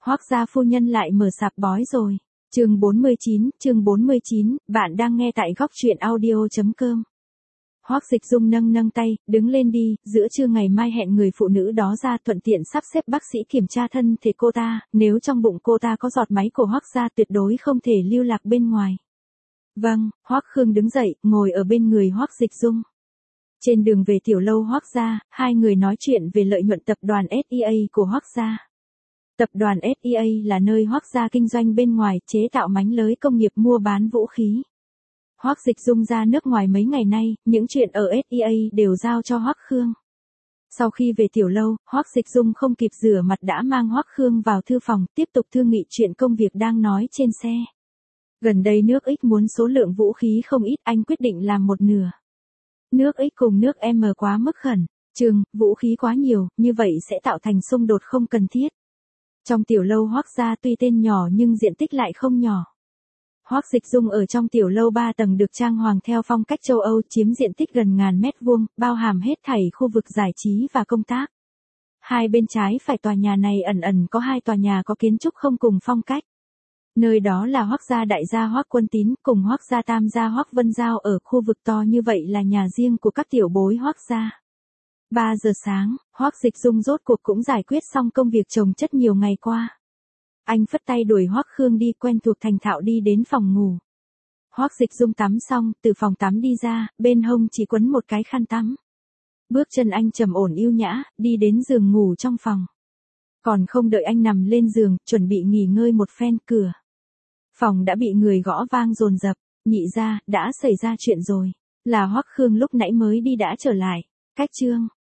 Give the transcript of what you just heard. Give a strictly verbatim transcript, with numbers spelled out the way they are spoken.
Hoác gia phu nhân lại mở sạp bói rồi. Chương bốn mươi chín, chương bốn mươi chín, bạn đang nghe tại góc truyện audio chấm com. Hoác Dịch Dung nâng nâng tay, đứng lên đi, giữa trưa ngày mai hẹn người phụ nữ đó ra, thuận tiện sắp xếp bác sĩ kiểm tra thân thể cô ta, nếu trong bụng cô ta có giọt máy của Hoác gia tuyệt đối không thể lưu lạc bên ngoài. Vâng, Hoác Khương đứng dậy, ngồi ở bên người Hoác Dịch Dung. Trên đường về tiểu lâu Hoác gia, hai người nói chuyện về lợi nhuận tập đoàn ét e a của Hoác gia. Tập đoàn ét e a là nơi Hoác gia kinh doanh bên ngoài, chế tạo mánh lới công nghiệp mua bán vũ khí. Hoác Dịch Dung ra nước ngoài mấy ngày nay, những chuyện ở ét e a đều giao cho Hoác Khương. Sau khi về tiểu lâu, Hoác Dịch Dung không kịp rửa mặt đã mang Hoác Khương vào thư phòng, tiếp tục thương nghị chuyện công việc đang nói trên xe. Gần đây nước X muốn số lượng vũ khí không ít, anh quyết định làm một nửa. Nước X cùng nước M quá mức khẩn, trường, vũ khí quá nhiều, như vậy sẽ tạo thành xung đột không cần thiết. Trong tiểu lâu Hoác gia tuy tên nhỏ nhưng diện tích lại không nhỏ. Hoác Dịch Dung ở trong tiểu lâu ba tầng được trang hoàng theo phong cách châu Âu, chiếm diện tích gần ngàn mét vuông, bao hàm hết thảy khu vực giải trí và công tác. Hai bên trái phải tòa nhà này ẩn ẩn có hai tòa nhà có kiến trúc không cùng phong cách. Nơi đó là Hoác gia đại gia Hoác Quân Tín cùng Hoác gia tam gia Hoác Vân Giao, ở khu vực to như vậy là nhà riêng của các tiểu bối Hoác gia. ba giờ sáng, Hoác Dịch Dung rốt cuộc cũng giải quyết xong công việc chồng chất nhiều ngày qua. Anh phất tay đuổi Hoác Khương đi, quen thuộc thành thạo đi đến phòng ngủ. Hoác Dịch Dung tắm xong, từ phòng tắm đi ra, bên hông chỉ quấn một cái khăn tắm. Bước chân anh trầm ổn yêu nhã, đi đến giường ngủ trong phòng. Còn không đợi anh nằm lên giường, chuẩn bị nghỉ ngơi một phen, cửa phòng đã bị người gõ vang dồn dập. Nhị gia, đã xảy ra chuyện rồi. Là Hoác Khương lúc nãy mới đi đã trở lại. Cách chương